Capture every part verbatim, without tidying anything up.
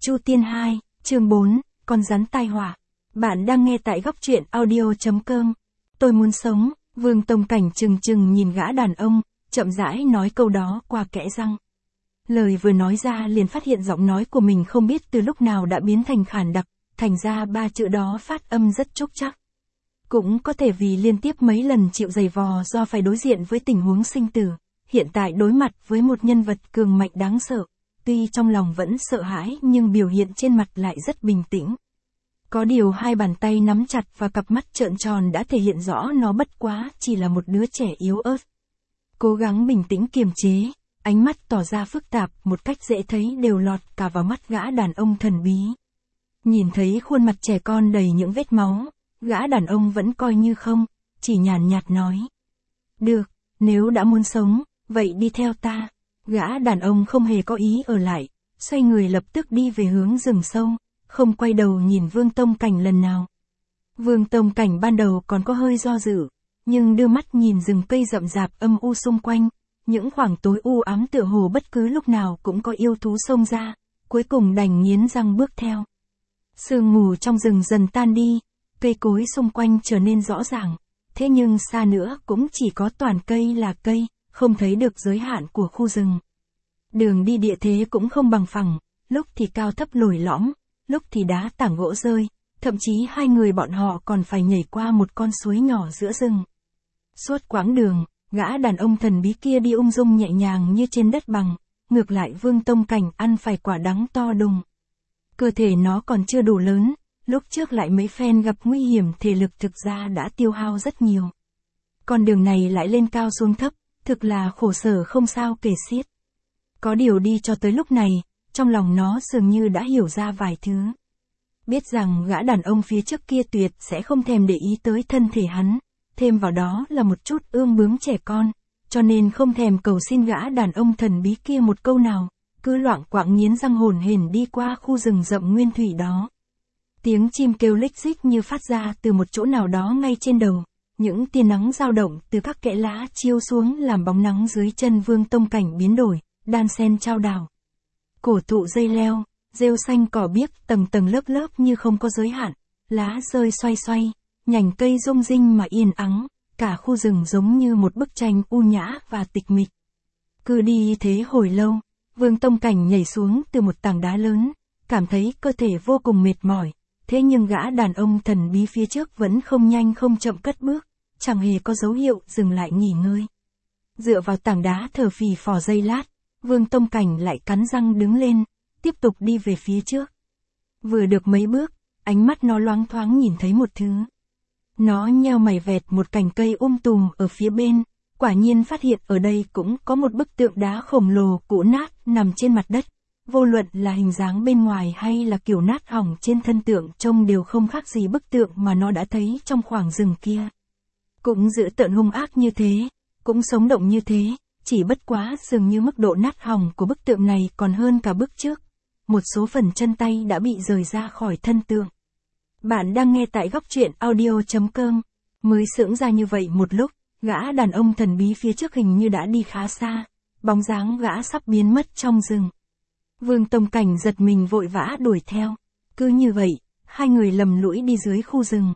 Chu Tiên hai, chương bốn, con rắn tai họa. Bạn đang nghe tại góc truyện audio.com. Tôi muốn sống, Vương Tông Cảnh trừng trừng nhìn gã đàn ông, chậm rãi nói câu đó qua kẽ răng. Lời vừa nói ra liền phát hiện giọng nói của mình không biết từ lúc nào đã biến thành khản đặc, thành ra ba chữ đó phát âm rất trúc trắc. Cũng có thể vì liên tiếp mấy lần chịu giày vò do phải đối diện với tình huống sinh tử, hiện tại đối mặt với một nhân vật cường mạnh đáng sợ, tuy trong lòng vẫn sợ hãi nhưng biểu hiện trên mặt lại rất bình tĩnh. Có điều hai bàn tay nắm chặt và cặp mắt trợn tròn đã thể hiện rõ nó bất quá chỉ là một đứa trẻ yếu ớt. Cố gắng bình tĩnh kiềm chế, ánh mắt tỏ ra phức tạp một cách dễ thấy đều lọt cả vào mắt gã đàn ông thần bí. Nhìn thấy khuôn mặt trẻ con đầy những vết máu, gã đàn ông vẫn coi như không, chỉ nhàn nhạt nói. Được, nếu đã muốn sống, vậy đi theo ta. Gã đàn ông không hề có ý ở lại, xoay người lập tức đi về hướng rừng sâu, không quay đầu nhìn Vương Tông Cảnh lần nào. Vương Tông Cảnh ban đầu còn có hơi do dự, nhưng đưa mắt nhìn rừng cây rậm rạp âm u xung quanh, những khoảng tối u ám tựa hồ bất cứ lúc nào cũng có yêu thú xông ra, cuối cùng đành nghiến răng bước theo. Sương mù trong rừng dần tan đi, cây cối xung quanh trở nên rõ ràng, thế nhưng xa nữa cũng chỉ có toàn cây là cây, không thấy được giới hạn của khu rừng. Đường đi địa thế cũng không bằng phẳng, lúc thì cao thấp lồi lõm, lúc thì đá tảng gỗ rơi, thậm chí hai người bọn họ còn phải nhảy qua một con suối nhỏ giữa rừng. Suốt quãng đường, gã đàn ông thần bí kia đi ung dung nhẹ nhàng như trên đất bằng, ngược lại Vương Tông Cảnh ăn phải quả đắng to đùng. Cơ thể nó còn chưa đủ lớn, lúc trước lại mấy phen gặp nguy hiểm thể lực thực ra đã tiêu hao rất nhiều. Con đường này lại lên cao xuống thấp, thực là khổ sở không sao kể xiết. Có điều đi cho tới lúc này, trong lòng nó dường như đã hiểu ra vài thứ. Biết rằng gã đàn ông phía trước kia tuyệt sẽ không thèm để ý tới thân thể hắn, thêm vào đó là một chút ương bướng trẻ con, cho nên không thèm cầu xin gã đàn ông thần bí kia một câu nào, cứ loạng quạng nghiến răng hồn hển đi qua khu rừng rậm nguyên thủy đó. Tiếng chim kêu lích rích như phát ra từ một chỗ nào đó ngay trên đầu. Những tia nắng dao động từ các kẽ lá chiếu xuống làm bóng nắng dưới chân Vương Tông Cảnh biến đổi, đan xen trao đảo. Cổ thụ dây leo, rêu xanh cỏ biếc tầng tầng lớp lớp như không có giới hạn, lá rơi xoay xoay, nhành cây rung rinh mà yên ắng, cả khu rừng giống như một bức tranh u nhã và tịch mịch. Cứ đi thế hồi lâu, Vương Tông Cảnh nhảy xuống từ một tảng đá lớn, cảm thấy cơ thể vô cùng mệt mỏi. Thế nhưng gã đàn ông thần bí phía trước vẫn không nhanh không chậm cất bước, chẳng hề có dấu hiệu dừng lại nghỉ ngơi. Dựa vào tảng đá thở phì phò giây lát, Vương Tông Cảnh lại cắn răng đứng lên, tiếp tục đi về phía trước. Vừa được mấy bước, ánh mắt nó loáng thoáng nhìn thấy một thứ. Nó nheo mày vẹt một cành cây um tùm ở phía bên, quả nhiên phát hiện ở đây cũng có một bức tượng đá khổng lồ cũ nát nằm trên mặt đất. Vô luận là hình dáng bên ngoài hay là kiểu nát hỏng trên thân tượng trông đều không khác gì bức tượng mà nó đã thấy trong khoảng rừng kia. Cũng dữ tợn hung ác như thế, cũng sống động như thế, chỉ bất quá dường như mức độ nát hỏng của bức tượng này còn hơn cả bức trước. Một số phần chân tay đã bị rời ra khỏi thân tượng. Bạn đang nghe tại góc truyện audio.com. Mới sững ra như vậy một lúc, gã đàn ông thần bí phía trước hình như đã đi khá xa, bóng dáng gã sắp biến mất trong rừng. Vương Tông Cảnh giật mình vội vã đuổi theo. Cứ như vậy, hai người lầm lũi đi dưới khu rừng.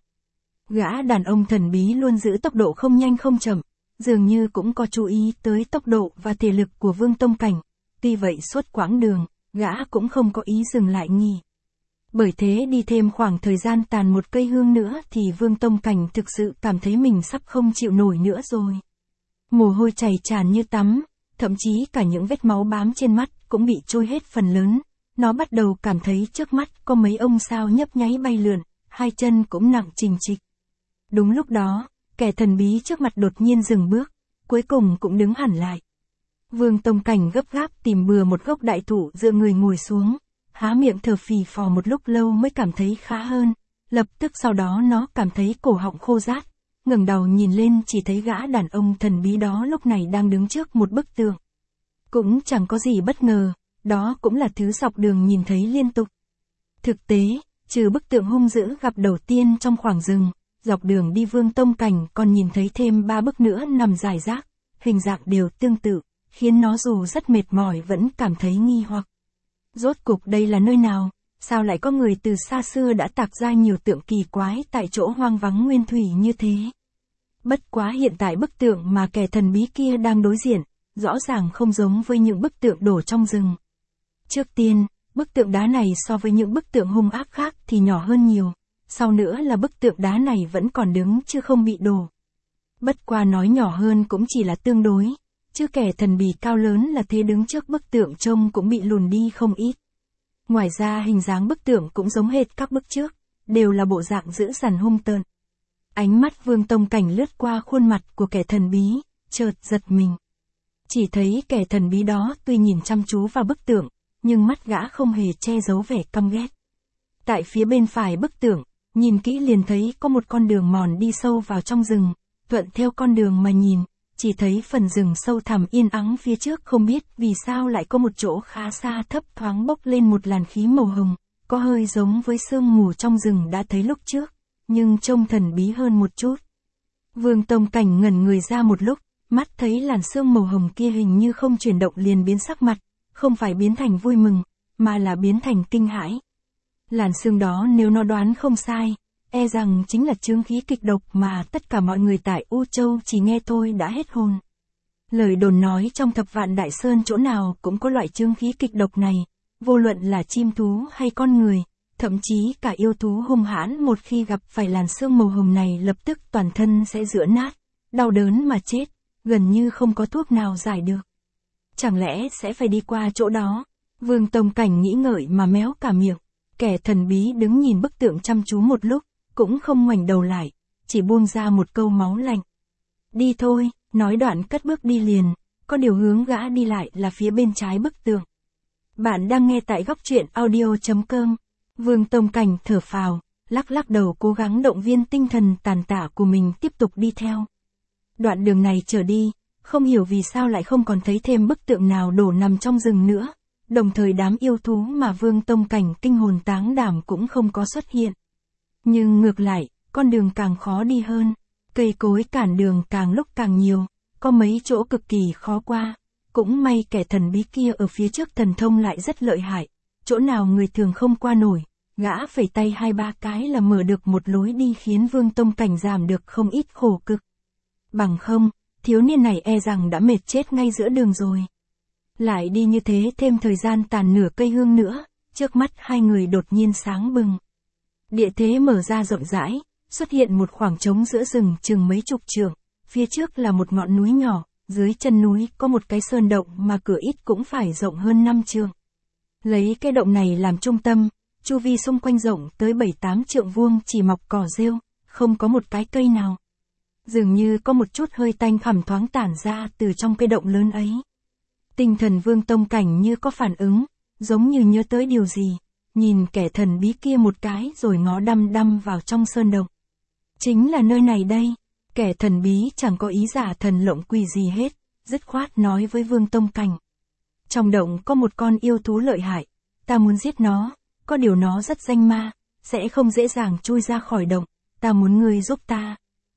Gã đàn ông thần bí luôn giữ tốc độ không nhanh không chậm, dường như cũng có chú ý tới tốc độ và thể lực của Vương Tông Cảnh. Tuy vậy suốt quãng đường, gã cũng không có ý dừng lại nghỉ. Bởi thế đi thêm khoảng thời gian tàn một cây hương nữa thì Vương Tông Cảnh thực sự cảm thấy mình sắp không chịu nổi nữa rồi. Mồ hôi chảy tràn như tắm, thậm chí cả những vết máu bám trên mắt cũng bị trôi hết phần lớn. Nó bắt đầu cảm thấy trước mắt có mấy ông sao nhấp nháy bay lượn, hai chân cũng nặng trình trịch. Đúng lúc đó, kẻ thần bí trước mặt đột nhiên dừng bước, cuối cùng cũng đứng hẳn lại. Vương Tông Cảnh gấp gáp tìm bừa một gốc đại thụ dựa người ngồi xuống, há miệng thở phì phò một lúc lâu mới cảm thấy khá hơn. Lập tức sau đó nó cảm thấy cổ họng khô rát, ngẩng đầu nhìn lên chỉ thấy gã đàn ông thần bí đó lúc này đang đứng trước một bức tượng. Cũng chẳng có gì bất ngờ, đó cũng là thứ dọc đường nhìn thấy liên tục. Thực tế, trừ bức tượng hung dữ gặp đầu tiên trong khoảng rừng, dọc đường đi Vương Tông Cảnh còn nhìn thấy thêm ba bức nữa nằm rải rác, hình dạng đều tương tự, khiến nó dù rất mệt mỏi vẫn cảm thấy nghi hoặc. Rốt cục đây là nơi nào, sao lại có người từ xa xưa đã tạc ra nhiều tượng kỳ quái tại chỗ hoang vắng nguyên thủy như thế. Bất quá hiện tại bức tượng mà kẻ thần bí kia đang đối diện, rõ ràng không giống với những bức tượng đổ trong rừng. Trước tiên, bức tượng đá này so với những bức tượng hung ác khác thì nhỏ hơn nhiều, sau nữa là bức tượng đá này vẫn còn đứng chứ không bị đổ. Bất qua nói nhỏ hơn cũng chỉ là tương đối, chứ kẻ thần bí cao lớn là thế đứng trước bức tượng trông cũng bị lùn đi không ít. Ngoài ra hình dáng bức tượng cũng giống hệt các bức trước, đều là bộ dạng dữ dằn hung tợn. Ánh mắt Vương Tông Cảnh lướt qua khuôn mặt của kẻ thần bí, chợt giật mình. Chỉ thấy kẻ thần bí đó tuy nhìn chăm chú vào bức tượng, nhưng mắt gã không hề che giấu vẻ căm ghét. Tại phía bên phải bức tượng, nhìn kỹ liền thấy có một con đường mòn đi sâu vào trong rừng, thuận theo con đường mà nhìn, chỉ thấy phần rừng sâu thẳm yên ắng phía trước không biết vì sao lại có một chỗ khá xa thấp thoáng bốc lên một làn khí màu hồng, có hơi giống với sương mù trong rừng đã thấy lúc trước, nhưng trông thần bí hơn một chút. Vương Tông Cảnh ngẩn người ra một lúc, mắt thấy làn sương màu hồng kia hình như không chuyển động liền biến sắc mặt, không phải biến thành vui mừng, mà là biến thành kinh hãi. Làn sương đó nếu nó đoán không sai, e rằng chính là chướng khí kịch độc mà tất cả mọi người tại U Châu chỉ nghe thôi đã hết hồn. Lời đồn nói trong Thập Vạn Đại Sơn chỗ nào cũng có loại chướng khí kịch độc này, vô luận là chim thú hay con người, thậm chí cả yêu thú hung hãn một khi gặp phải làn sương màu hồng này lập tức toàn thân sẽ rữa nát, đau đớn mà chết, gần như không có thuốc nào giải được. Chẳng lẽ sẽ phải đi qua chỗ đó? Vương Tông Cảnh nghĩ ngợi mà méo cả miệng. Kẻ thần bí đứng nhìn bức tượng chăm chú một lúc, cũng không ngoảnh đầu lại, chỉ buông ra một câu máu lạnh. Đi thôi, nói đoạn cất bước đi liền, có điều hướng gã đi lại là phía bên trái bức tượng. Bạn đang nghe tại góc truyện audio chấm com. Vương Tông Cảnh thở phào, lắc lắc đầu cố gắng động viên tinh thần tàn tạ của mình tiếp tục đi theo. Đoạn đường này trở đi, không hiểu vì sao lại không còn thấy thêm bức tượng nào đổ nằm trong rừng nữa, đồng thời đám yêu thú mà Vương Tông Cảnh kinh hồn táng đảm cũng không có xuất hiện. Nhưng ngược lại, con đường càng khó đi hơn, cây cối cản đường càng lúc càng nhiều, có mấy chỗ cực kỳ khó qua. Cũng may kẻ thần bí kia ở phía trước thần thông lại rất lợi hại, chỗ nào người thường không qua nổi, gã phẩy tay hai ba cái là mở được một lối đi khiến Vương Tông Cảnh giảm được không ít khổ cực. Bằng không, thiếu niên này e rằng đã mệt chết ngay giữa đường rồi. Lại đi như thế thêm thời gian tàn nửa cây hương nữa, trước mắt hai người đột nhiên sáng bừng. Địa thế mở ra rộng rãi, xuất hiện một khoảng trống giữa rừng chừng mấy chục trượng, phía trước là một ngọn núi nhỏ, dưới chân núi có một cái sơn động mà cửa ít cũng phải rộng hơn năm trượng. Lấy cái động này làm trung tâm, chu vi xung quanh rộng tới bảy tám trượng vuông chỉ mọc cỏ rêu, không có một cái cây nào. Dường như có một chút hơi tanh khẳm thoáng tản ra từ trong cái động lớn ấy. Tinh thần Vương Tông Cảnh như có phản ứng, giống như nhớ tới điều gì, nhìn kẻ thần bí kia một cái rồi ngó đăm đăm vào trong sơn động. Chính là nơi này đây, kẻ thần bí chẳng có ý giả thần lộng quỷ gì hết, dứt khoát nói với Vương Tông Cảnh. Trong động có một con yêu thú lợi hại, ta muốn giết nó, có điều nó rất danh ma, sẽ không dễ dàng chui ra khỏi động, ta muốn ngươi giúp ta.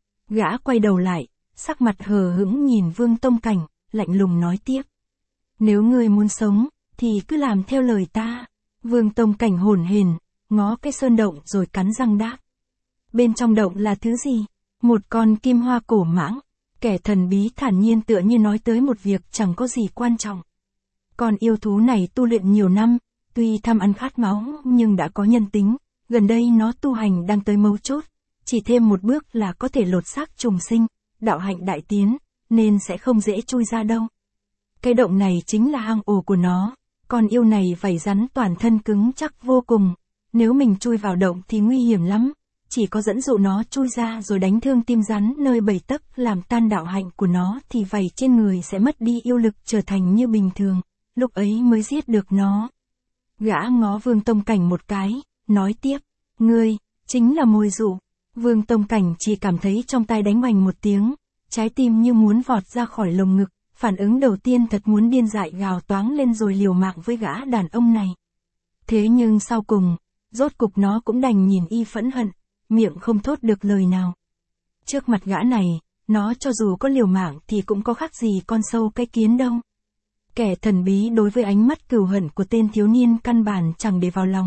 Gã quay đầu lại, sắc mặt hờ hững nhìn Vương Tông Cảnh, lạnh lùng nói tiếp. Nếu ngươi muốn sống, thì cứ làm theo lời ta. Vương Tông Cảnh hổn hển, ngó cái sơn động rồi cắn răng đáp. Bên trong động là thứ gì? Một con kim hoa cổ mãng. Kẻ thần bí thản nhiên tựa như nói tới một việc chẳng có gì quan trọng. Con yêu thú này tu luyện nhiều năm, tuy tham ăn khát máu nhưng đã có nhân tính, gần đây nó tu hành đang tới mấu chốt, chỉ thêm một bước là có thể lột xác trùng sinh, đạo hạnh đại tiến, nên sẽ không dễ chui ra đâu. Cái động này chính là hang ổ của nó, con yêu này vảy rắn toàn thân cứng chắc vô cùng, nếu mình chui vào động thì nguy hiểm lắm, chỉ có dẫn dụ nó chui ra rồi đánh thương tim rắn nơi bảy tấc làm tan đạo hạnh của nó thì vảy trên người sẽ mất đi yêu lực trở thành như bình thường, lúc ấy mới giết được nó. Gã ngó Vương Tông Cảnh một cái, nói tiếp, ngươi, chính là mồi dụ. Vương Tông Cảnh chỉ cảm thấy trong tai đánh oành một tiếng, trái tim như muốn vọt ra khỏi lồng ngực, phản ứng đầu tiên thật muốn điên dại gào toáng lên rồi liều mạng với gã đàn ông này. Thế nhưng sau cùng, rốt cục nó cũng đành nhìn y phẫn hận, miệng không thốt được lời nào. Trước mặt gã này, nó cho dù có liều mạng thì cũng có khác gì con sâu cái kiến đâu. Kẻ thần bí đối với ánh mắt cừu hận của tên thiếu niên căn bản chẳng để vào lòng,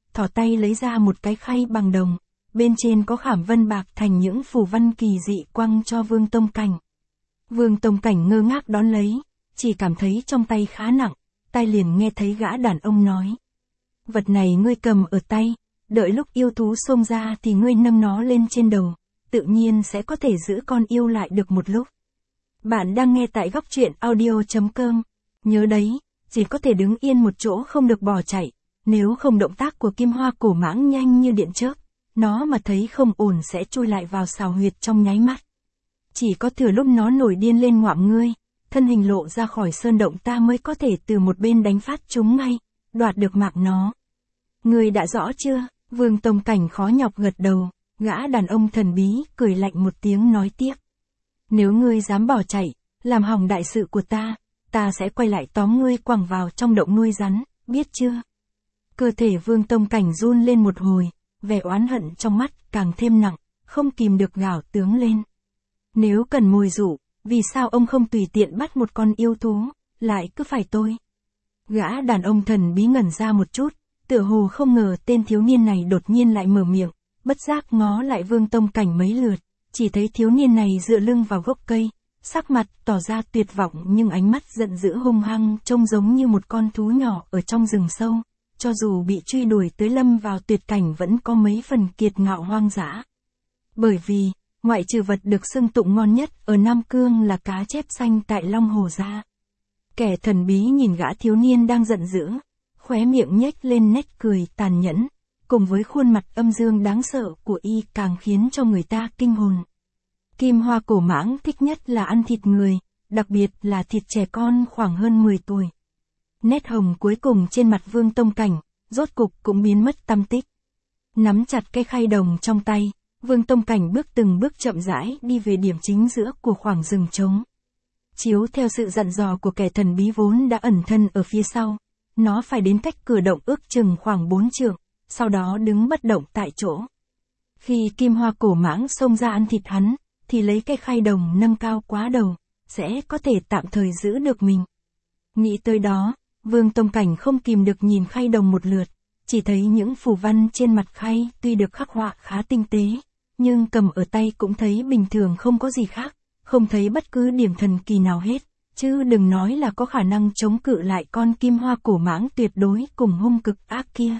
thỏ tay lấy ra một cái khay bằng đồng, bên trên có khảm vân bạc thành những phù văn kỳ dị quăng cho Vương Tông Cảnh. Vương Tông Cảnh ngơ ngác đón lấy, chỉ cảm thấy trong tay khá nặng, tai liền nghe thấy gã đàn ông nói. Vật này ngươi cầm ở tay, đợi lúc yêu thú xông ra thì ngươi nâng nó lên trên đầu, tự nhiên sẽ có thể giữ con yêu lại được một lúc. Bạn đang nghe tại góc truyện audio chấm com. Nhớ đấy, chỉ có thể đứng yên một chỗ không được bỏ chạy, nếu không động tác của Kim Hoa Cổ Mãng nhanh như điện chớp, nó mà thấy không ổn sẽ chui lại vào sào huyệt trong nháy mắt. Chỉ có thừa lúc nó nổi điên lên ngoạm ngươi, thân hình lộ ra khỏi sơn động ta mới có thể từ một bên đánh phát chúng ngay, đoạt được mạng nó. Ngươi đã rõ chưa? Vương Tông Cảnh khó nhọc gật đầu, gã đàn ông thần bí cười lạnh một tiếng nói tiếp. Nếu ngươi dám bỏ chạy, làm hỏng đại sự của ta, ta sẽ quay lại tóm ngươi quẳng vào trong động nuôi rắn, biết chưa? Cơ thể Vương Tông Cảnh run lên một hồi, vẻ oán hận trong mắt càng thêm nặng, không kìm được gào tướng lên. Nếu cần mồi dụ, vì sao ông không tùy tiện bắt một con yêu thú, lại cứ phải tôi? Gã đàn ông thần bí ngẩn ra một chút, tựa hồ không ngờ tên thiếu niên này đột nhiên lại mở miệng, bất giác ngó lại Vương Tông Cảnh mấy lượt, chỉ thấy thiếu niên này dựa lưng vào gốc cây, sắc mặt tỏ ra tuyệt vọng nhưng ánh mắt giận dữ hung hăng trông giống như một con thú nhỏ ở trong rừng sâu, cho dù bị truy đuổi tới lâm vào tuyệt cảnh vẫn có mấy phần kiệt ngạo hoang dã. Bởi vì, ngoại trừ vật được xưng tụng ngon nhất ở Nam Cương là cá chép xanh tại Long Hồ ra. Kẻ thần bí nhìn gã thiếu niên đang giận dữ, khóe miệng nhếch lên nét cười tàn nhẫn, cùng với khuôn mặt âm dương đáng sợ của y càng khiến cho người ta kinh hồn. Kim Hoa Cổ Mãng thích nhất là ăn thịt người, đặc biệt là thịt trẻ con khoảng hơn mười tuổi. Nét hồng cuối cùng trên mặt Vương Tông Cảnh, rốt cục cũng biến mất tăm tích. Nắm chặt cái khay đồng trong tay, Vương Tông Cảnh bước từng bước chậm rãi đi về điểm chính giữa của khoảng rừng trống. Chiếu theo sự dặn dò của kẻ thần bí vốn đã ẩn thân ở phía sau, nó phải đến cách cửa động ước chừng khoảng bốn trượng, sau đó đứng bất động tại chỗ. Khi Kim Hoa Cổ Mãng xông ra ăn thịt hắn, thì lấy cái khay đồng nâng cao quá đầu, sẽ có thể tạm thời giữ được mình. Nghĩ tới đó, Vương Tông Cảnh không kìm được nhìn khay đồng một lượt, chỉ thấy những phù văn trên mặt khay tuy được khắc họa khá tinh tế, nhưng cầm ở tay cũng thấy bình thường không có gì khác, không thấy bất cứ điểm thần kỳ nào hết, chứ đừng nói là có khả năng chống cự lại con Kim Hoa Cổ Mãng tuyệt đối cùng hung cực ác kia.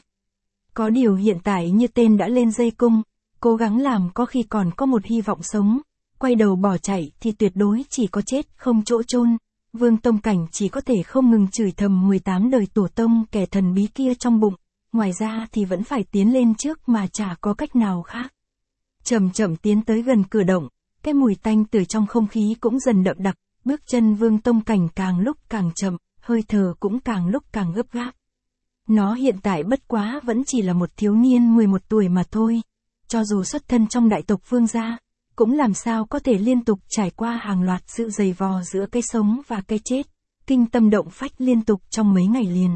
Có điều hiện tại như tên đã lên dây cung, cố gắng làm có khi còn có một hy vọng sống, quay đầu bỏ chạy thì tuyệt đối chỉ có chết không chỗ chôn. Vương Tông Cảnh chỉ có thể không ngừng chửi thầm mười tám đời tổ tông kẻ thần bí kia trong bụng, ngoài ra thì vẫn phải tiến lên trước mà chả có cách nào khác. Chậm chậm tiến tới gần cửa động, cái mùi tanh từ trong không khí cũng dần đậm đặc, bước chân Vương Tông Cảnh càng lúc càng chậm, hơi thở cũng càng lúc càng gấp gáp. Nó hiện tại bất quá vẫn chỉ là một thiếu niên mười một tuổi mà thôi, cho dù xuất thân trong đại tộc Vương gia, cũng làm sao có thể liên tục trải qua hàng loạt sự dày vò giữa cái sống và cái chết, kinh tâm động phách liên tục trong mấy ngày liền.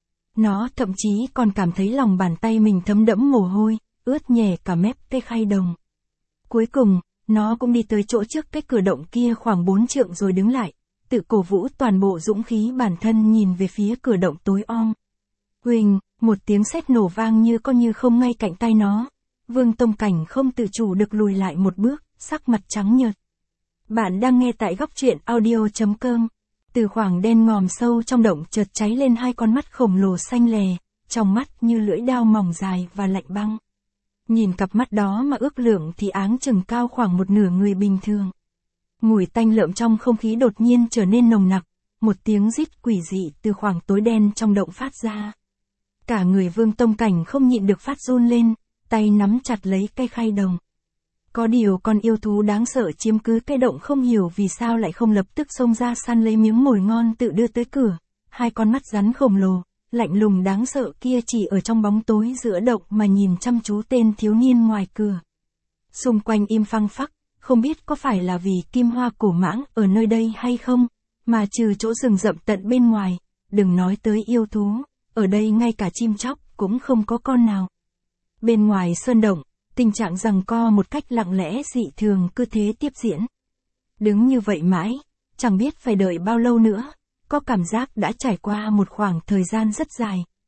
Nó thậm chí còn cảm thấy lòng bàn tay mình thấm đẫm mồ hôi, ướt nhè cả mép cái khay đồng. Cuối cùng, nó cũng đi tới chỗ trước cái cửa động kia khoảng bốn trượng rồi đứng lại, tự cổ vũ toàn bộ dũng khí bản thân nhìn về phía cửa động tối om. Huỳnh, một tiếng sét nổ vang như có như không ngay cạnh tay nó. Vương Tông Cảnh không tự chủ được lùi lại một bước, sắc mặt trắng nhợt. Bạn đang nghe tại góc truyện audio chấm com. Từ khoảng đen ngòm sâu trong động chợt cháy lên hai con mắt khổng lồ xanh lè, trong mắt như lưỡi dao mỏng dài và lạnh băng. Nhìn cặp mắt đó mà ước lượng thì áng chừng cao khoảng một nửa người bình thường. Mùi tanh lợm trong không khí đột nhiên trở nên nồng nặc, một tiếng rít quỷ dị từ khoảng tối đen trong động phát ra. Cả người Vương Tông Cảnh không nhịn được phát run lên, tay nắm chặt lấy cây khay đồng. Có điều con yêu thú đáng sợ chiếm cứ cái động không hiểu vì sao lại không lập tức xông ra săn lấy miếng mồi ngon tự đưa tới cửa. Hai con mắt rắn khổng lồ, lạnh lùng đáng sợ kia chỉ ở trong bóng tối giữa động mà nhìn chăm chú tên thiếu niên ngoài cửa. Xung quanh im phăng phắc, không biết có phải là vì Kim Hoa Cổ Mãng ở nơi đây hay không, mà trừ chỗ rừng rậm tận bên ngoài, đừng nói tới yêu thú, ở đây ngay cả chim chóc cũng không có con nào. Bên ngoài sơn động, tình trạng giằng co một cách lặng lẽ dị thường cứ thế tiếp diễn. Đứng như vậy mãi, chẳng biết phải đợi bao lâu nữa, có cảm giác đã trải qua một khoảng thời gian rất dài,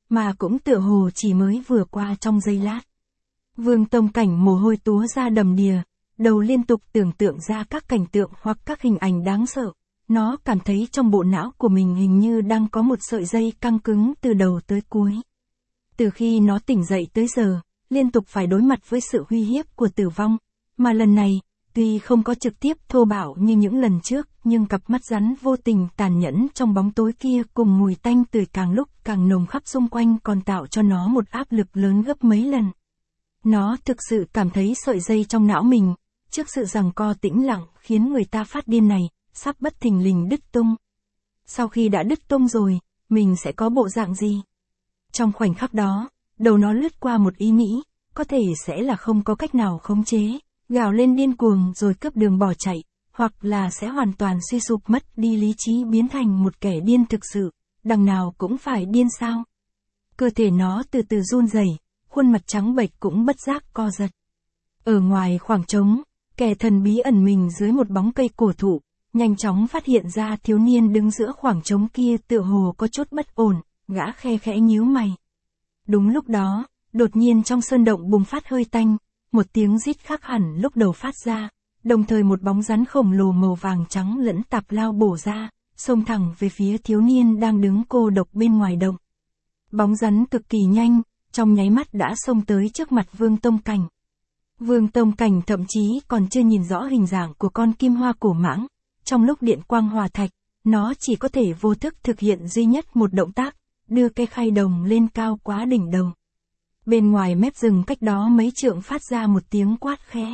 mà cũng tựa hồ chỉ mới vừa qua trong giây lát. Vương Tông Cảnh mồ hôi túa ra đầm đìa, đầu liên tục tưởng tượng ra các cảnh tượng hoặc các hình ảnh đáng sợ. Nó cảm thấy trong bộ não của mình hình như đang có một sợi dây căng cứng từ đầu tới cuối. Từ khi nó tỉnh dậy tới giờ, liên tục phải đối mặt với sự uy hiếp của tử vong, mà lần này, tuy không có trực tiếp thô bạo như những lần trước, nhưng cặp mắt rắn vô tình tàn nhẫn trong bóng tối kia cùng mùi tanh tưởi càng lúc càng nồng khắp xung quanh còn tạo cho nó một áp lực lớn gấp mấy lần. Nó thực sự cảm thấy sợi dây trong não mình, trước sự giằng co tĩnh lặng khiến người ta phát điên này, sắp bất thình lình đứt tung. Sau khi đã đứt tung rồi, mình sẽ có bộ dạng gì? Trong khoảnh khắc đó, đầu nó lướt qua một ý nghĩ, có thể sẽ là không có cách nào khống chế, gào lên điên cuồng rồi cướp đường bỏ chạy, hoặc là sẽ hoàn toàn suy sụp mất đi lý trí biến thành một kẻ điên thực sự, đằng nào cũng phải điên sao? Cơ thể nó từ từ run rẩy, khuôn mặt trắng bệch cũng bất giác co giật. Ở ngoài khoảng trống, kẻ thần bí ẩn mình dưới một bóng cây cổ thụ, nhanh chóng phát hiện ra thiếu niên đứng giữa khoảng trống kia tựa hồ có chút bất ổn, gã khe khẽ nhíu mày. Đúng lúc đó, đột nhiên trong sơn động bùng phát hơi tanh, một tiếng rít khác hẳn lúc đầu phát ra, đồng thời một bóng rắn khổng lồ màu vàng trắng lẫn tạp lao bổ ra, xông thẳng về phía thiếu niên đang đứng cô độc bên ngoài động. Bóng rắn cực kỳ nhanh, trong nháy mắt đã xông tới trước mặt Vương Tông Cảnh. Vương Tông Cảnh thậm chí còn chưa nhìn rõ hình dạng của con kim hoa cổ mãng, trong lúc điện quang hòa thạch, nó chỉ có thể vô thức thực hiện duy nhất một động tác, đưa cây khay đồng lên cao quá đỉnh đầu. Bên ngoài mép rừng cách đó mấy trượng phát ra một tiếng quát khẽ.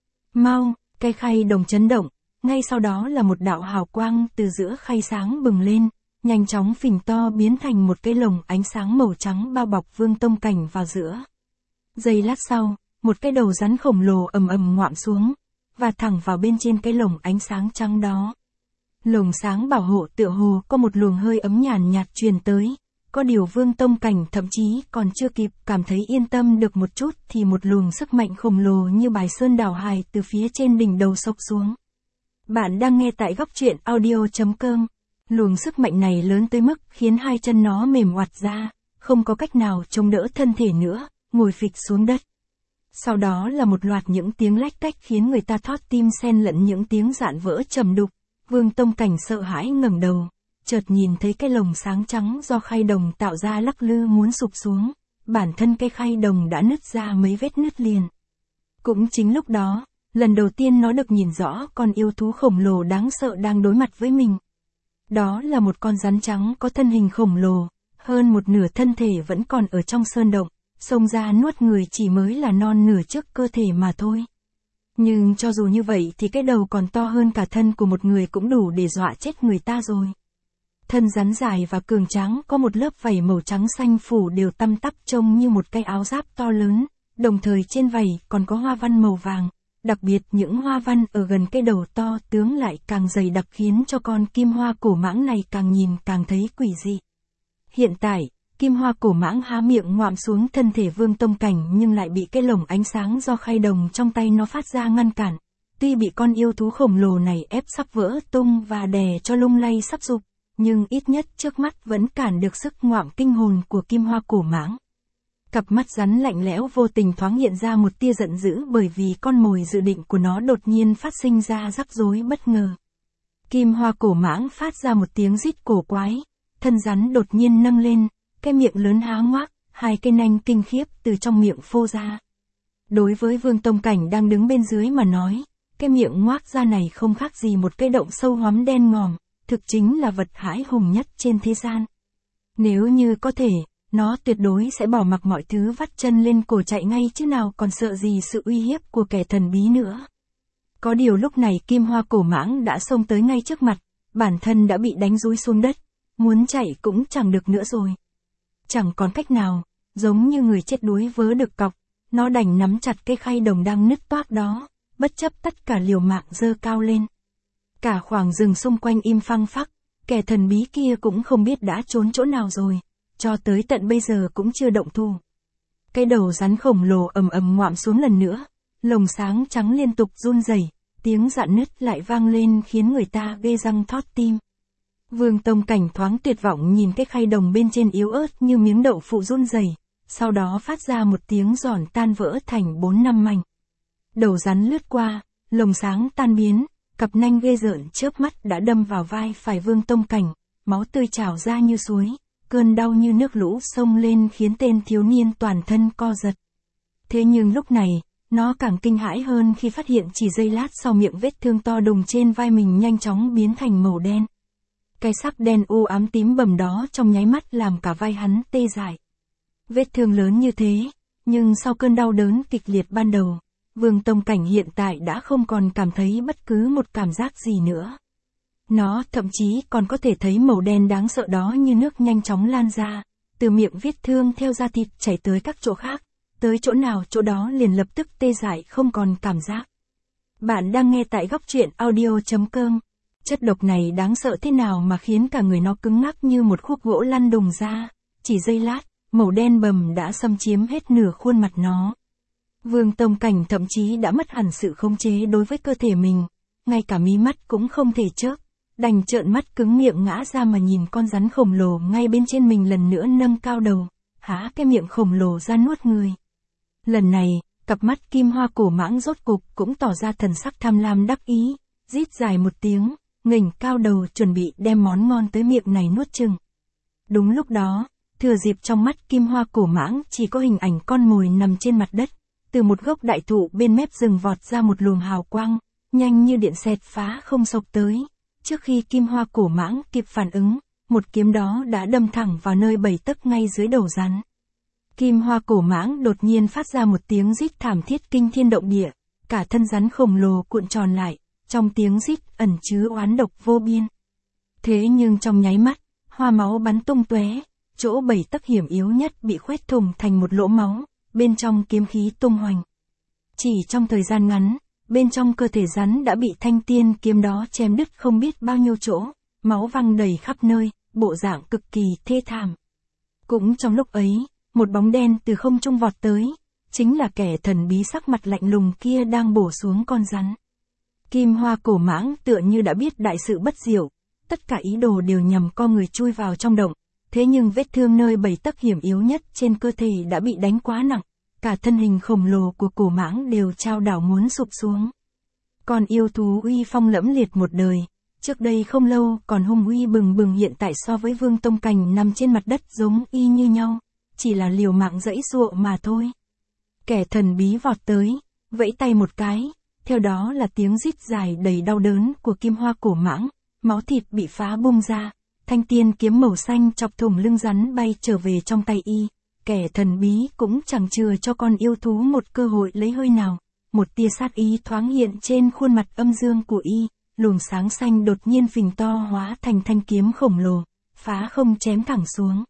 Mau, cây khay đồng chấn động, ngay sau đó là một đạo hào quang từ giữa khay sáng bừng lên, nhanh chóng phình to biến thành một cái lồng ánh sáng màu trắng bao bọc Vương Tông Cảnh vào giữa. Giây lát sau, một cái đầu rắn khổng lồ ầm ầm ngoạm xuống, và thẳng vào bên trên cái lồng ánh sáng trắng đó. Lồng sáng bảo hộ tựa hồ có một luồng hơi ấm nhàn nhạt truyền tới, có điều Vương Tông Cảnh thậm chí còn chưa kịp cảm thấy yên tâm được một chút thì một luồng sức mạnh khổng lồ như bài sơn đảo hải từ phía trên đỉnh đầu xộc xuống. Bạn đang nghe tại góc truyện audio chấm com. Luồng sức mạnh này lớn tới mức khiến hai chân nó mềm oặt ra, không có cách nào chống đỡ thân thể nữa, ngồi phịch xuống đất. Sau đó là một loạt những tiếng lách cách khiến người ta thót tim xen lẫn những tiếng rạn vỡ trầm đục. Vương Tông Cảnh sợ hãi ngẩng đầu, chợt nhìn thấy cái lồng sáng trắng do khay đồng tạo ra lắc lư muốn sụp xuống, bản thân cái khay đồng đã nứt ra mấy vết nứt liền. Cũng chính lúc đó, lần đầu tiên nó được nhìn rõ con yêu thú khổng lồ đáng sợ đang đối mặt với mình. Đó là một con rắn trắng có thân hình khổng lồ, hơn một nửa thân thể vẫn còn ở trong sơn động, xông ra nuốt người chỉ mới là non nửa trước cơ thể mà thôi. Nhưng cho dù như vậy thì cái đầu còn to hơn cả thân của một người cũng đủ để dọa chết người ta rồi. Thân rắn dài và cường tráng có một lớp vảy màu trắng xanh phủ đều tăm tắp trông như một cái áo giáp to lớn, đồng thời trên vảy còn có hoa văn màu vàng. Đặc biệt những hoa văn ở gần cái đầu to tướng lại càng dày đặc khiến cho con kim hoa cổ mãng này càng nhìn càng thấy quỷ dị. Hiện tại, kim hoa cổ mãng há miệng ngoạm xuống thân thể Vương Tông Cảnh nhưng lại bị cái lồng ánh sáng do khay đồng trong tay nó phát ra ngăn cản. Tuy bị con yêu thú khổng lồ này ép sắp vỡ tung và đè cho lung lay sắp sụp, nhưng ít nhất trước mắt vẫn cản được sức ngoạm kinh hồn của kim hoa cổ mãng. Cặp mắt rắn lạnh lẽo vô tình thoáng hiện ra một tia giận dữ bởi vì con mồi dự định của nó đột nhiên phát sinh ra rắc rối bất ngờ. Kim hoa cổ mãng phát ra một tiếng rít cổ quái, thân rắn đột nhiên nâng lên, cái miệng lớn há ngoác, hai cái nanh kinh khiếp từ trong miệng phô ra. Đối với Vương Tông Cảnh đang đứng bên dưới mà nói, cái miệng ngoác ra này không khác gì một cái động sâu hoắm đen ngòm, thực chính là vật hãi hùng nhất trên thế gian. Nếu như có thể, nó tuyệt đối sẽ bỏ mặc mọi thứ vắt chân lên cổ chạy ngay chứ nào còn sợ gì sự uy hiếp của kẻ thần bí nữa. Có điều lúc này kim hoa cổ mãng đã xông tới ngay trước mặt, bản thân đã bị đánh rúi xuống đất, muốn chạy cũng chẳng được nữa rồi. Chẳng còn cách nào, giống như người chết đuối vớ được cọc, nó đành nắm chặt cái khay đồng đang nứt toác đó, bất chấp tất cả liều mạng giơ cao lên. Cả khoảng rừng xung quanh im phăng phắc, kẻ thần bí kia cũng không biết đã trốn chỗ nào rồi, cho tới tận bây giờ cũng chưa động thủ. Cái đầu rắn khổng lồ ầm ầm ngoạm xuống lần nữa, lồng sáng trắng liên tục run rẩy, tiếng rạn nứt lại vang lên khiến người ta ghê răng thót tim. Vương Tông Cảnh thoáng tuyệt vọng nhìn cái khay đồng bên trên yếu ớt như miếng đậu phụ run rẩy, sau đó phát ra một tiếng giòn tan vỡ thành bốn năm mảnh. Đầu rắn lướt qua, lồng sáng tan biến, cặp nanh ghê rợn chớp mắt đã đâm vào vai phải Vương Tông Cảnh, máu tươi trào ra như suối, cơn đau như nước lũ xông lên khiến tên thiếu niên toàn thân co giật. Thế nhưng lúc này, nó càng kinh hãi hơn khi phát hiện chỉ giây lát sau miệng vết thương to đùng trên vai mình nhanh chóng biến thành màu đen. Cái sắc đen u ám tím bầm đó trong nháy mắt làm cả vai hắn tê dại. Vết thương lớn như thế, nhưng sau cơn đau đớn kịch liệt ban đầu, Vương Tông Cảnh hiện tại đã không còn cảm thấy bất cứ một cảm giác gì nữa. Nó thậm chí còn có thể thấy màu đen đáng sợ đó như nước nhanh chóng lan ra, từ miệng vết thương theo da thịt chảy tới các chỗ khác, tới chỗ nào chỗ đó liền lập tức tê dại không còn cảm giác. Bạn đang nghe tại góc truyện audio chấm com. Chất độc này đáng sợ thế nào mà khiến cả người nó cứng ngắc như một khúc gỗ lăn đùng ra, chỉ giây lát, màu đen bầm đã xâm chiếm hết nửa khuôn mặt nó. Vương Tông Cảnh thậm chí đã mất hẳn sự khống chế đối với cơ thể mình, ngay cả mí mắt cũng không thể chớp, đành trợn mắt cứng miệng ngã ra mà nhìn con rắn khổng lồ ngay bên trên mình lần nữa nâng cao đầu, há cái miệng khổng lồ ra nuốt người. Lần này, cặp mắt kim hoa cổ mãng rốt cục cũng tỏ ra thần sắc tham lam đắc ý, rít dài một tiếng, nghềnh cao đầu chuẩn bị đem món ngon tới miệng này nuốt chừng. Đúng lúc đó, thừa dịp trong mắt kim hoa cổ mãng chỉ có hình ảnh con mồi nằm trên mặt đất, từ một gốc đại thụ bên mép rừng vọt ra một luồng hào quang, nhanh như điện xẹt phá không sộc tới. Trước khi kim hoa cổ mãng kịp phản ứng, một kiếm đó đã đâm thẳng vào nơi bảy tấc ngay dưới đầu rắn. Kim hoa cổ mãng đột nhiên phát ra một tiếng rít thảm thiết kinh thiên động địa, cả thân rắn khổng lồ cuộn tròn lại, trong tiếng rít ẩn chứa oán độc vô biên. Thế nhưng trong nháy mắt, hoa máu bắn tung tóe, chỗ bảy tấc hiểm yếu nhất bị khoét thủng thành một lỗ máu, bên trong kiếm khí tung hoành. Chỉ trong thời gian ngắn, bên trong cơ thể rắn đã bị thanh tiên kiếm đó chém đứt không biết bao nhiêu chỗ, máu văng đầy khắp nơi, bộ dạng cực kỳ thê thảm. Cũng trong lúc ấy, một bóng đen từ không trung vọt tới, chính là kẻ thần bí sắc mặt lạnh lùng kia đang bổ xuống con rắn. Kim hoa cổ mãng tựa như đã biết đại sự bất diệu, tất cả ý đồ đều nhằm co người chui vào trong động, thế nhưng vết thương nơi bảy tấc hiểm yếu nhất trên cơ thể đã bị đánh quá nặng, cả thân hình khổng lồ của cổ mãng đều trao đảo muốn sụp xuống. Còn yêu thú uy phong lẫm liệt một đời, trước đây không lâu còn hung uy bừng bừng hiện tại so với Vương Tông Cảnh nằm trên mặt đất giống y như nhau, chỉ là liều mạng dãy giụa mà thôi. Kẻ thần bí vọt tới, vẫy tay một cái, theo đó là tiếng rít dài đầy đau đớn của kim hoa cổ mãng, máu thịt bị phá bung ra, thanh tiên kiếm màu xanh chọc thủng lưng rắn bay trở về trong tay y. Kẻ thần bí cũng chẳng chừa cho con yêu thú một cơ hội lấy hơi nào, một tia sát ý thoáng hiện trên khuôn mặt âm dương của y, luồng sáng xanh đột nhiên phình to hóa thành thanh kiếm khổng lồ, phá không chém thẳng xuống.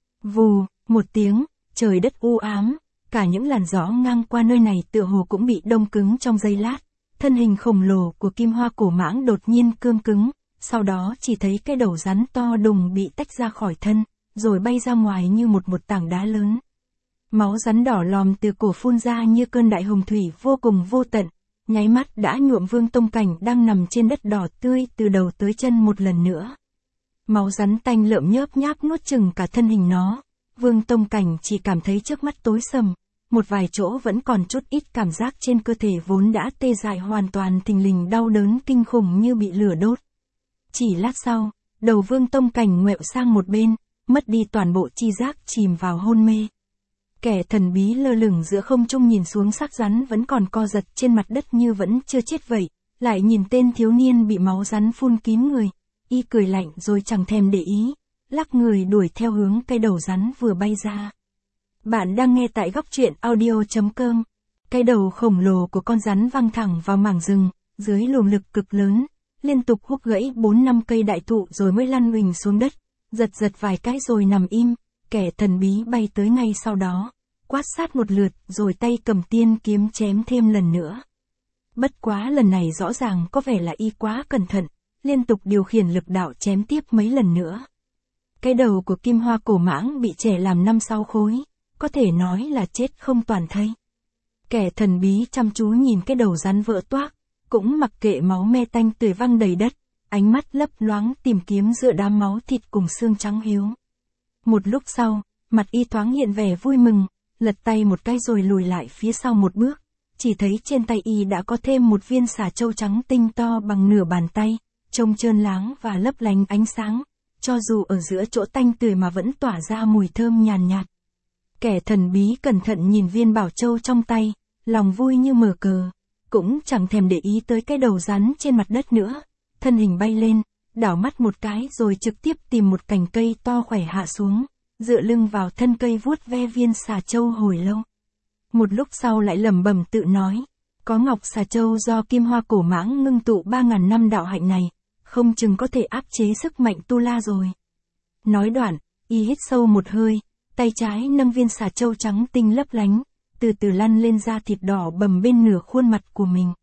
Vù, một tiếng, trời đất u ám, cả những làn gió ngang qua nơi này tựa hồ cũng bị đông cứng trong giây lát, thân hình khổng lồ của kim hoa cổ mãng đột nhiên cương cứng, sau đó chỉ thấy cái đầu rắn to đùng bị tách ra khỏi thân, rồi bay ra ngoài như một một tảng đá lớn. Máu rắn đỏ lòm từ cổ phun ra như cơn đại hồng thủy vô cùng vô tận, nháy mắt đã nhuộm Vương Tông Cảnh đang nằm trên đất đỏ tươi từ đầu tới chân một lần nữa. Máu rắn tanh lợm nhớp nháp nuốt chừng cả thân hình nó, Vương Tông Cảnh chỉ cảm thấy trước mắt tối sầm, một vài chỗ vẫn còn chút ít cảm giác trên cơ thể vốn đã tê dại hoàn toàn thình lình đau đớn kinh khủng như bị lửa đốt. Chỉ lát sau, đầu Vương Tông Cảnh ngoẹo sang một bên, mất đi toàn bộ chi giác chìm vào hôn mê. Kẻ thần bí lơ lửng giữa không trung nhìn xuống xác rắn vẫn còn co giật trên mặt đất như vẫn chưa chết vậy, lại nhìn tên thiếu niên bị máu rắn phun kín người, y cười lạnh rồi chẳng thèm để ý, lắc người đuổi theo hướng cây đầu rắn vừa bay ra. Bạn đang nghe tại góc truyện audio chấm com. Cái đầu khổng lồ của con rắn văng thẳng vào mảng rừng, dưới luồng lực cực lớn, liên tục húc gãy bốn năm cây đại thụ rồi mới lăn huỳnh xuống đất, giật giật vài cái rồi nằm im. Kẻ thần bí bay tới ngay sau đó, quát sát một lượt rồi tay cầm tiên kiếm chém thêm lần nữa. Bất quá lần này rõ ràng có vẻ là y quá cẩn thận, liên tục điều khiển lực đạo chém tiếp mấy lần nữa. Cái đầu của kim hoa cổ mãng bị chẻ làm năm sáu khối, có thể nói là chết không toàn thây. Kẻ thần bí chăm chú nhìn cái đầu rắn vỡ toác, cũng mặc kệ máu me tanh tươi văng đầy đất, ánh mắt lấp loáng tìm kiếm giữa đám máu thịt cùng xương trắng hiếu. Một lúc sau, mặt y thoáng hiện vẻ vui mừng, lật tay một cái rồi lùi lại phía sau một bước, chỉ thấy trên tay y đã có thêm một viên xà trâu trắng tinh to bằng nửa bàn tay, trông trơn láng và lấp lánh ánh sáng, cho dù ở giữa chỗ tanh tươi mà vẫn tỏa ra mùi thơm nhàn nhạt, nhạt. Kẻ thần bí cẩn thận nhìn viên bảo châu trong tay, lòng vui như mở cờ, cũng chẳng thèm để ý tới cái đầu rắn trên mặt đất nữa, thân hình bay lên, đảo mắt một cái rồi trực tiếp tìm một cành cây to khỏe hạ xuống, dựa lưng vào thân cây vuốt ve viên xà châu hồi lâu. Một lúc sau lại lẩm bẩm tự nói, có ngọc xà châu do kim hoa cổ mãng ngưng tụ ba ngàn năm đạo hạnh này, không chừng có thể áp chế sức mạnh tu la rồi. Nói đoạn, y hít sâu một hơi, tay trái nâng viên xà châu trắng tinh lấp lánh, từ từ lăn lên da thịt đỏ bầm bên nửa khuôn mặt của mình.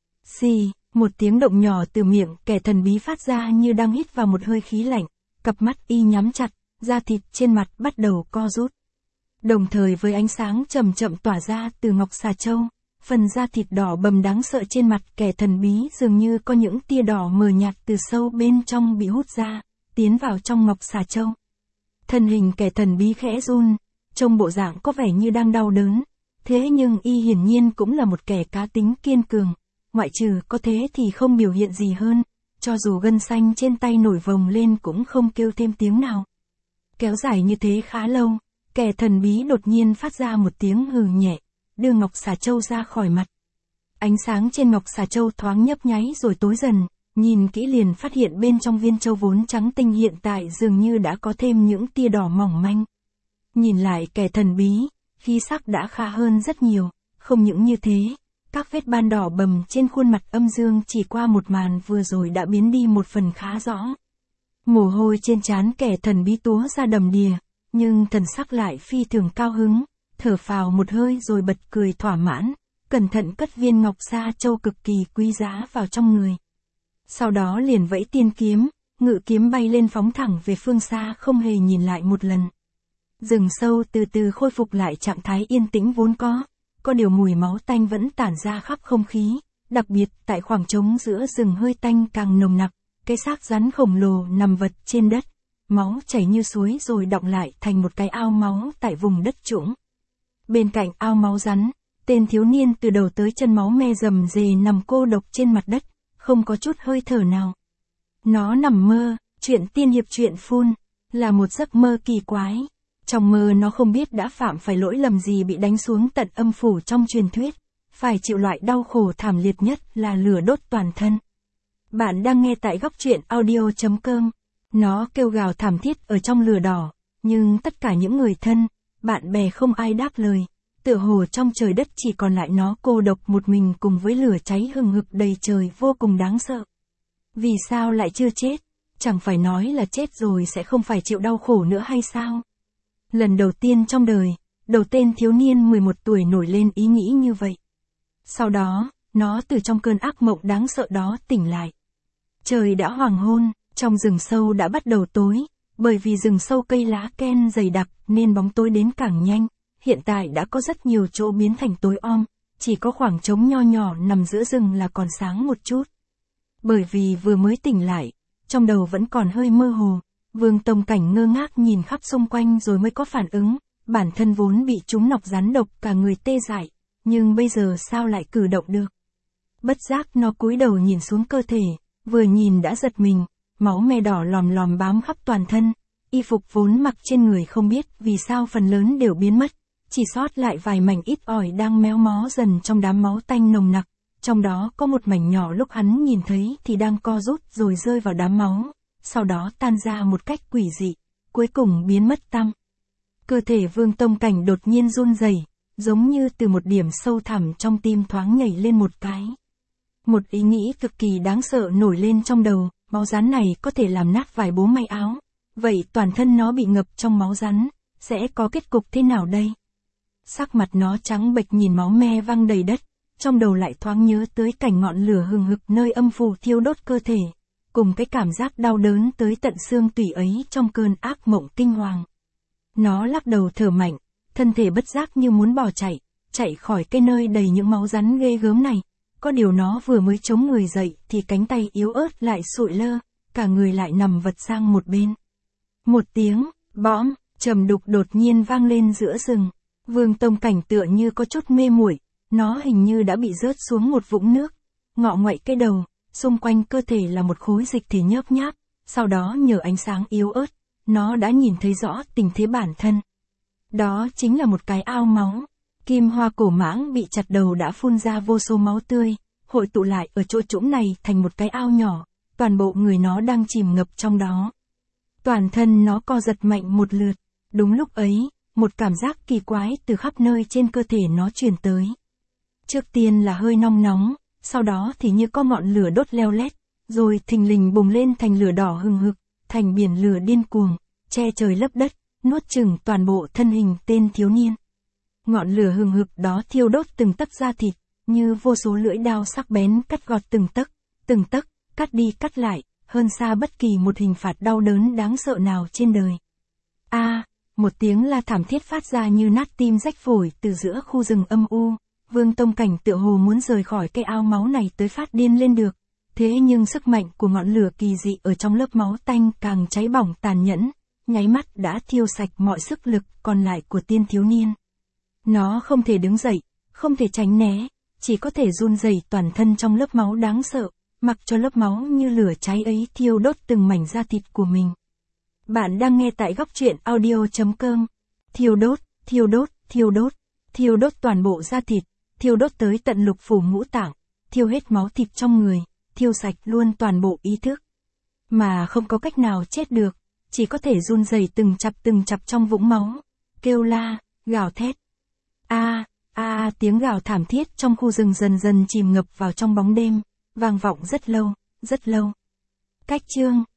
Xì, một tiếng động nhỏ từ miệng kẻ thần bí phát ra như đang hít vào một hơi khí lạnh, cặp mắt y nhắm chặt, da thịt trên mặt bắt đầu co rút. Đồng thời với ánh sáng chậm chậm tỏa ra từ ngọc xà châu, phần da thịt đỏ bầm đáng sợ trên mặt kẻ thần bí dường như có những tia đỏ mờ nhạt từ sâu bên trong bị hút ra, tiến vào trong ngọc xà châu. Thân hình kẻ thần bí khẽ run, trông bộ dạng có vẻ như đang đau đớn, thế nhưng y hiển nhiên cũng là một kẻ cá tính kiên cường, ngoại trừ có thế thì không biểu hiện gì hơn, cho dù gân xanh trên tay nổi vồng lên cũng không kêu thêm tiếng nào. Kéo dài như thế khá lâu, kẻ thần bí đột nhiên phát ra một tiếng hừ nhẹ, đưa ngọc xà châu ra khỏi mặt. Ánh sáng trên ngọc xà châu thoáng nhấp nháy rồi tối dần, nhìn kỹ liền phát hiện bên trong viên châu vốn trắng tinh hiện tại dường như đã có thêm những tia đỏ mỏng manh. Nhìn lại kẻ thần bí, khí sắc đã khá hơn rất nhiều, không những như thế, các vết ban đỏ bầm trên khuôn mặt âm dương chỉ qua một màn vừa rồi đã biến đi một phần khá rõ. Mồ hôi trên trán kẻ thần bí túa ra đầm đìa, nhưng thần sắc lại phi thường cao hứng, thở phào một hơi rồi bật cười thỏa mãn, cẩn thận cất viên ngọc sa châu cực kỳ quý giá vào trong người. Sau đó liền vẫy tiên kiếm, ngự kiếm bay lên phóng thẳng về phương xa không hề nhìn lại một lần. Rừng sâu từ từ khôi phục lại trạng thái yên tĩnh vốn có, có điều mùi máu tanh vẫn tản ra khắp không khí, đặc biệt tại khoảng trống giữa rừng hơi tanh càng nồng nặc, cái xác rắn khổng lồ nằm vật trên đất, máu chảy như suối rồi đọng lại thành một cái ao máu tại vùng đất trũng. Bên cạnh ao máu rắn, tên thiếu niên từ đầu tới chân máu me rầm rề nằm cô độc trên mặt đất, không có chút hơi thở nào. Nó nằm mơ, chuyện tiên hiệp truyện phun, là một giấc mơ kỳ quái. Trong mơ nó không biết đã phạm phải lỗi lầm gì bị đánh xuống tận âm phủ trong truyền thuyết, phải chịu loại đau khổ thảm liệt nhất là lửa đốt toàn thân. Bạn đang nghe tại góc truyện audio chấm com. Nó kêu gào thảm thiết ở trong lửa đỏ, nhưng tất cả những người thân, bạn bè không ai đáp lời, tựa hồ trong trời đất chỉ còn lại nó cô độc một mình cùng với lửa cháy hừng hực đầy trời vô cùng đáng sợ. Vì sao lại chưa chết? Chẳng phải nói là chết rồi sẽ không phải chịu đau khổ nữa hay sao? Lần đầu tiên trong đời, đầu tên thiếu niên mười một tuổi nổi lên ý nghĩ như vậy. Sau đó, nó từ trong cơn ác mộng đáng sợ đó tỉnh lại. Trời đã hoàng hôn, trong rừng sâu đã bắt đầu tối, bởi vì rừng sâu cây lá ken dày đặc nên bóng tối đến càng nhanh, hiện tại đã có rất nhiều chỗ biến thành tối om, chỉ có khoảng trống nho nhỏ nằm giữa rừng là còn sáng một chút. Bởi vì vừa mới tỉnh lại, trong đầu vẫn còn hơi mơ hồ, Vương Tông Cảnh ngơ ngác nhìn khắp xung quanh rồi mới có phản ứng, bản thân vốn bị trúng nọc rắn độc cả người tê dại, nhưng bây giờ sao lại cử động được. Bất giác nó cúi đầu nhìn xuống cơ thể, vừa nhìn đã giật mình, máu me đỏ lòm lòm bám khắp toàn thân, y phục vốn mặc trên người không biết vì sao phần lớn đều biến mất, chỉ sót lại vài mảnh ít ỏi đang méo mó dần trong đám máu tanh nồng nặc, trong đó có một mảnh nhỏ lúc hắn nhìn thấy thì đang co rút rồi rơi vào đám máu, sau đó tan ra một cách quỷ dị, cuối cùng biến mất tăm. Cơ thể Vương Tông Cảnh đột nhiên run rẩy, giống như từ một điểm sâu thẳm trong tim thoáng nhảy lên một cái. Một ý nghĩ cực kỳ đáng sợ nổi lên trong đầu, máu rắn này có thể làm nát vài bố may áo, vậy toàn thân nó bị ngập trong máu rắn, sẽ có kết cục thế nào đây? Sắc mặt nó trắng bệch nhìn máu me văng đầy đất, trong đầu lại thoáng nhớ tới cảnh ngọn lửa hừng hực nơi âm phủ thiêu đốt cơ thể, cùng cái cảm giác đau đớn tới tận xương tủy ấy trong cơn ác mộng kinh hoàng. Nó lắc đầu thở mạnh, thân thể bất giác như muốn bỏ chạy, chạy khỏi cái nơi đầy những máu rắn ghê gớm này, có điều nó vừa mới chống người dậy thì cánh tay yếu ớt lại sụi lơ, cả người lại nằm vật sang một bên. Một tiếng, bõm, trầm đục đột nhiên vang lên giữa rừng. Vương Tông Cảnh tựa như có chút mê muội, nó hình như đã bị rớt xuống một vũng nước, ngọ nguậy cái đầu, xung quanh cơ thể là một khối dịch thể nhớp nháp, sau đó nhờ ánh sáng yếu ớt, nó đã nhìn thấy rõ tình thế bản thân. Đó chính là một cái ao máu. Kim Hoa Cổ Mãng bị chặt đầu đã phun ra vô số máu tươi, hội tụ lại ở chỗ trũng này thành một cái ao nhỏ, toàn bộ người nó đang chìm ngập trong đó. Toàn thân nó co giật mạnh một lượt, đúng lúc ấy, một cảm giác kỳ quái từ khắp nơi trên cơ thể nó truyền tới. Trước tiên là hơi nong nóng, sau đó thì như có ngọn lửa đốt leo lét, rồi thình lình bùng lên thành lửa đỏ hừng hực, thành biển lửa điên cuồng, che trời lấp đất, nuốt chửng toàn bộ thân hình tên thiếu niên. Ngọn lửa hừng hực đó thiêu đốt từng tấc da thịt, như vô số lưỡi đao sắc bén cắt gọt từng tấc, từng tấc, cắt đi cắt lại, hơn xa bất kỳ một hình phạt đau đớn đáng sợ nào trên đời. A, à, một tiếng la thảm thiết phát ra như nát tim rách phổi từ giữa khu rừng âm u. Vương Tông Cảnh tựa hồ muốn rời khỏi cái ao máu này tới phát điên lên được. Thế nhưng sức mạnh của ngọn lửa kỳ dị ở trong lớp máu tanh càng cháy bỏng tàn nhẫn, nháy mắt đã thiêu sạch mọi sức lực còn lại của tiên thiếu niên. Nó không thể đứng dậy, không thể tránh né, chỉ có thể run rẩy toàn thân trong lớp máu đáng sợ, mặc cho lớp máu như lửa cháy ấy thiêu đốt từng mảnh da thịt của mình. Bạn đang nghe tại góc truyện audio chấm com. Thiêu đốt, thiêu đốt, thiêu đốt, thiêu đốt toàn bộ da thịt, thiêu đốt tới tận lục phủ ngũ tạng, thiêu hết máu thịt trong người, thiêu sạch luôn toàn bộ ý thức. Mà không có cách nào chết được, chỉ có thể run rẩy từng chập từng chập trong vũng máu, kêu la, gào thét. A, a a tiếng gào thảm thiết trong khu rừng dần dần chìm ngập vào trong bóng đêm, vang vọng rất lâu, rất lâu. Cách chương